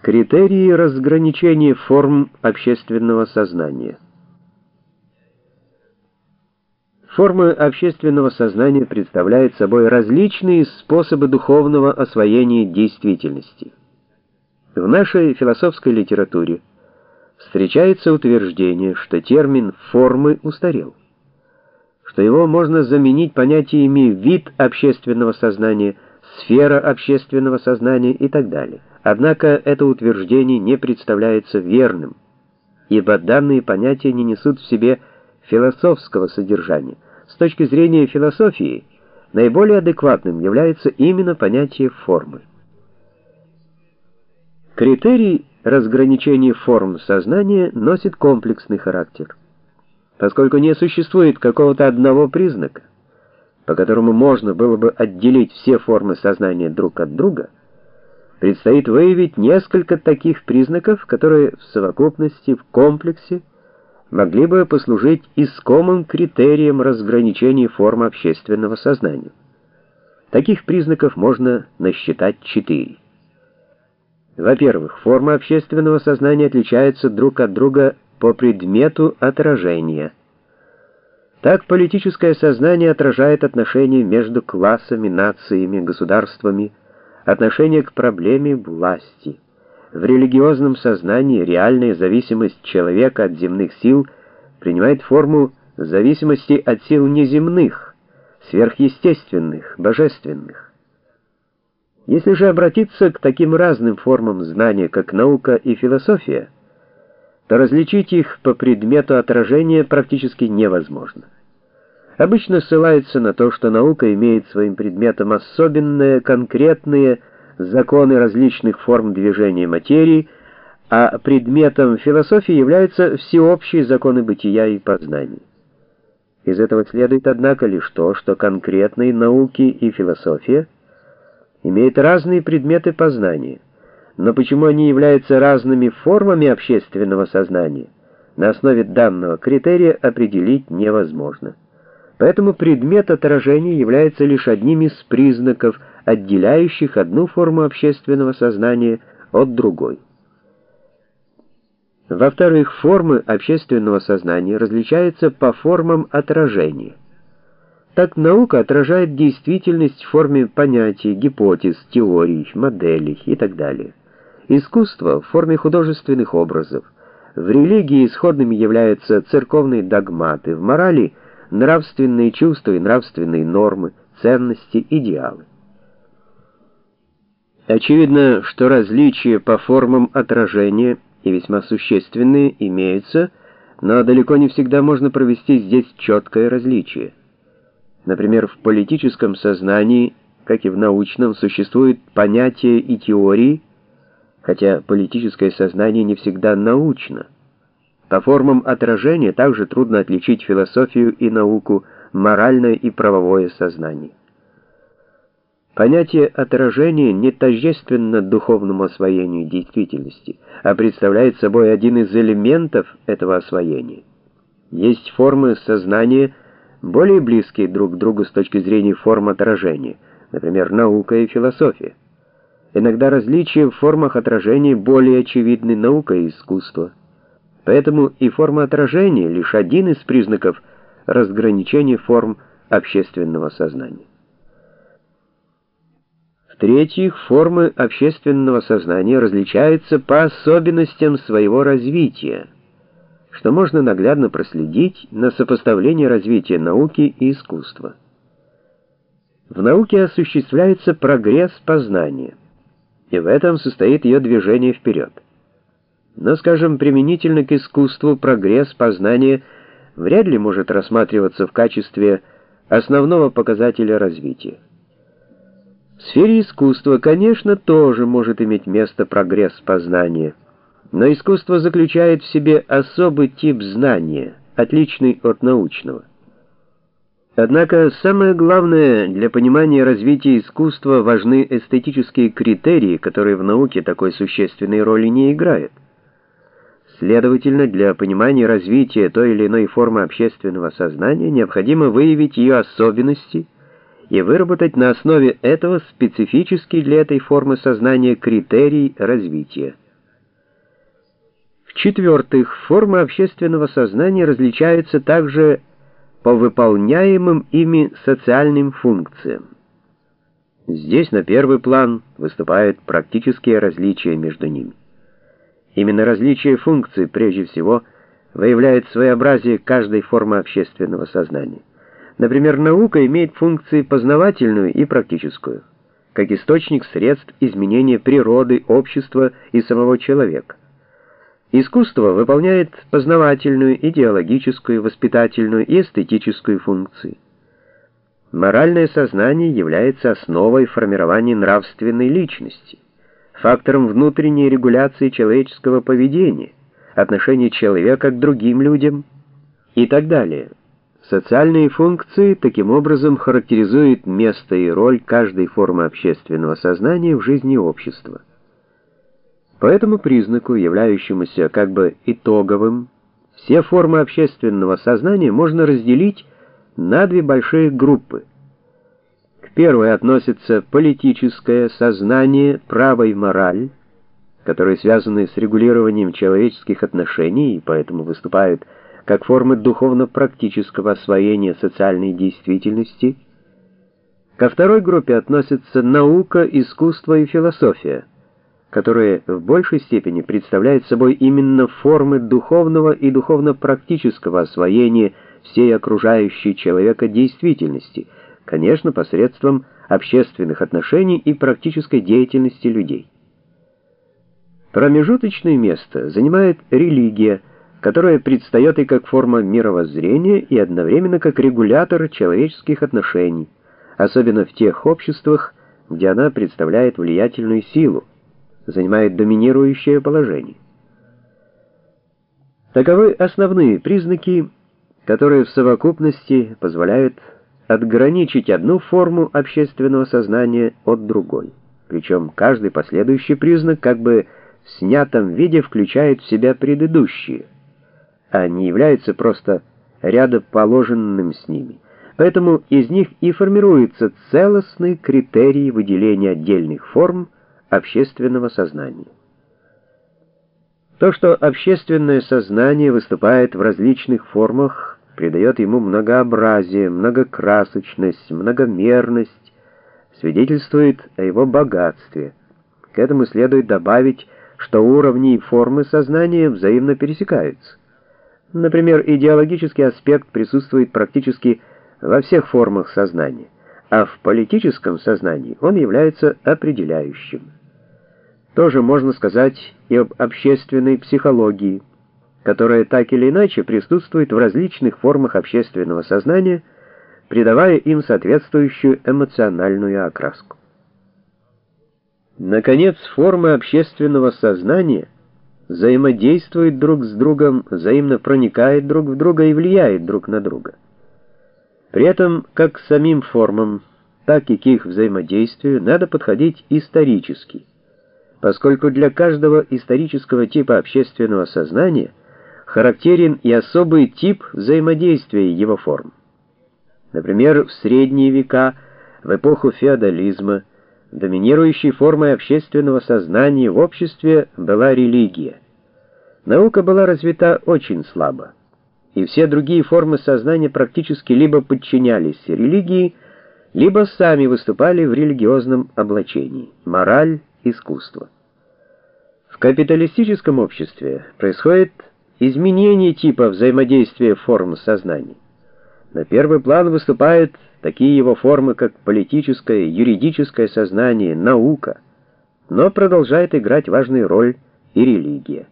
Критерии разграничения форм общественного сознания. Формы общественного сознания представляют собой различные способы духовного освоения действительности. В нашей философской литературе встречается утверждение, что термин «формы» устарел, что его можно заменить понятиями «вид общественного сознания», «сфера общественного сознания» и так далее. Однако это утверждение не представляется верным, ибо данные понятия не несут в себе философского содержания. С точки зрения философии, наиболее адекватным является именно понятие формы. Критерий разграничения форм сознания носит комплексный характер, поскольку не существует какого-то одного признака, по которому можно было бы отделить все формы сознания друг от друга. Предстоит выявить несколько таких признаков, которые в совокупности, в комплексе, могли бы послужить искомым критерием разграничения форм общественного сознания. Таких признаков можно насчитать 4. Во-первых, формы общественного сознания отличаются друг от друга по предмету отражения. Так, политическое сознание отражает отношения между классами, нациями, государствами, отношение к проблеме власти. В религиозном сознании реальная зависимость человека от земных сил принимает форму зависимости от сил неземных, сверхъестественных, божественных. Если же обратиться к таким разным формам знания, как наука и философия, то различить их по предмету отражения практически невозможно. Обычно ссылаются на то, что наука имеет своим предметом особенные, конкретные законы различных форм движения материи, а предметом философии являются всеобщие законы бытия и познания. Из этого следует, однако, лишь то, что конкретные науки и философия имеют разные предметы познания, но почему они являются разными формами общественного сознания, на основе данного критерия определить невозможно. Поэтому предмет отражения является лишь одним из признаков, отделяющих одну форму общественного сознания от другой. Во-вторых, формы общественного сознания различаются по формам отражения. Так, наука отражает действительность в форме понятий, гипотез, теорий, моделей и так далее. Искусство в форме художественных образов. В религии исходными являются церковные догматы, в морали – нравственные чувства и нравственные нормы, ценности, идеалы. Очевидно, что различия по формам отражения, и весьма существенные, имеются, но далеко не всегда можно провести здесь четкое различие. Например, в политическом сознании, как и в научном, существуют понятия и теории, хотя политическое сознание не всегда научно. По формам отражения также трудно отличить философию и науку, моральное и правовое сознание. Понятие отражения не тождественно духовному освоению действительности, а представляет собой один из элементов этого освоения. Есть формы сознания, более близкие друг к другу с точки зрения форм отражения, например, наука и философия. Иногда различия в формах отражения более очевидны, наука и искусство. Поэтому и форма отражения — лишь один из признаков разграничения форм общественного сознания. В-третьих, формы общественного сознания различаются по особенностям своего развития, что можно наглядно проследить на сопоставлении развития науки и искусства. В науке осуществляется прогресс познания, и в этом состоит ее движение вперед. Но, скажем, применительно к искусству прогресс познания вряд ли может рассматриваться в качестве основного показателя развития. В сфере искусства, конечно, тоже может иметь место прогресс познания, но искусство заключает в себе особый тип знания, отличный от научного. Однако самое главное для понимания развития искусства важны эстетические критерии, которые в науке такой существенной роли не играют. Следовательно, для понимания развития той или иной формы общественного сознания необходимо выявить ее особенности и выработать на основе этого специфический для этой формы сознания критерий развития. В-четвертых, формы общественного сознания различаются также по выполняемым ими социальным функциям. Здесь на первый план выступают практические различия между ними. Именно различие функций прежде всего выявляет своеобразие каждой формы общественного сознания. Например, наука имеет функции познавательную и практическую, как источник средств изменения природы, общества и самого человека. Искусство выполняет познавательную, идеологическую, воспитательную и эстетическую функции. Моральное сознание является основой формирования нравственной личности, фактором внутренней регуляции человеческого поведения, отношения человека к другим людям и так далее. Социальные функции таким образом характеризуют место и роль каждой формы общественного сознания в жизни общества. По этому признаку, являющемуся как бы итоговым, все формы общественного сознания можно разделить на две большие группы. К первой относятся политическое сознание, право и мораль, которые связаны с регулированием человеческих отношений и поэтому выступают как формы духовно-практического освоения социальной действительности. Ко второй группе относятся наука, искусство и философия, которые в большей степени представляют собой именно формы духовного и духовно-практического освоения всей окружающей человека действительности, конечно, посредством общественных отношений и практической деятельности людей. Промежуточное место занимает религия, которая предстает и как форма мировоззрения, и одновременно как регулятор человеческих отношений, особенно в тех обществах, где она представляет влиятельную силу, занимает доминирующее положение. Таковы основные признаки, которые в совокупности позволяют отграничить одну форму общественного сознания от другой. Причем каждый последующий признак как бы в снятом виде включает в себя предыдущие, а не является просто рядоположенным с ними. Поэтому из них и формируется целостный критерий выделения отдельных форм общественного сознания. То, что общественное сознание выступает в различных формах, придает ему многообразие, многокрасочность, многомерность, свидетельствует о его богатстве. К этому следует добавить, что уровни и формы сознания взаимно пересекаются. Например, идеологический аспект присутствует практически во всех формах сознания, а в политическом сознании он является определяющим. Тоже можно сказать и об общественной психологии, которая так или иначе присутствует в различных формах общественного сознания, придавая им соответствующую эмоциональную окраску. Наконец, формы общественного сознания взаимодействуют друг с другом, взаимно проникают друг в друга и влияют друг на друга. При этом как к самим формам, так и к их взаимодействию надо подходить исторически, поскольку для каждого исторического типа общественного сознания характерен и особый тип взаимодействия его форм. Например, в средние века, в эпоху феодализма, доминирующей формой общественного сознания в обществе была религия. Наука была развита очень слабо, и все другие формы сознания практически либо подчинялись религии, либо сами выступали в религиозном облачении. Мораль, искусство. В капиталистическом обществе происходит изменение типа взаимодействия форм сознания. На первый план выступают такие его формы, как политическое, юридическое сознание, наука, но продолжает играть важную роль и религия.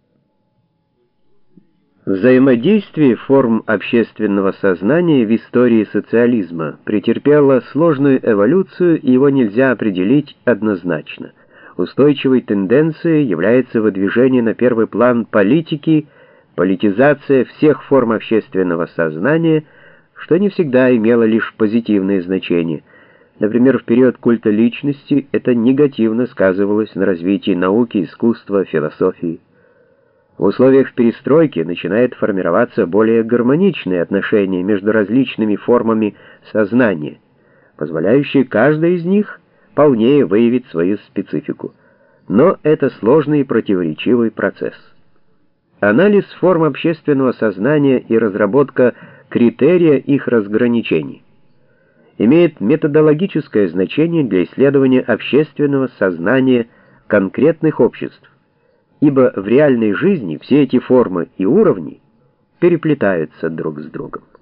Взаимодействие форм общественного сознания в истории социализма претерпело сложную эволюцию, и его нельзя определить однозначно. Устойчивой тенденцией является выдвижение на первый план политики, политизация всех форм общественного сознания, что не всегда имело лишь позитивное значение. Например, в период культа личности это негативно сказывалось на развитии науки, искусства, философии. В условиях перестройки начинает формироваться более гармоничные отношения между различными формами сознания, позволяющие каждой из них полнее выявить свою специфику. Но это сложный и противоречивый процесс. Анализ форм общественного сознания и разработка критерия их разграничений имеет методологическое значение для исследования общественного сознания конкретных обществ, ибо в реальной жизни все эти формы и уровни переплетаются друг с другом.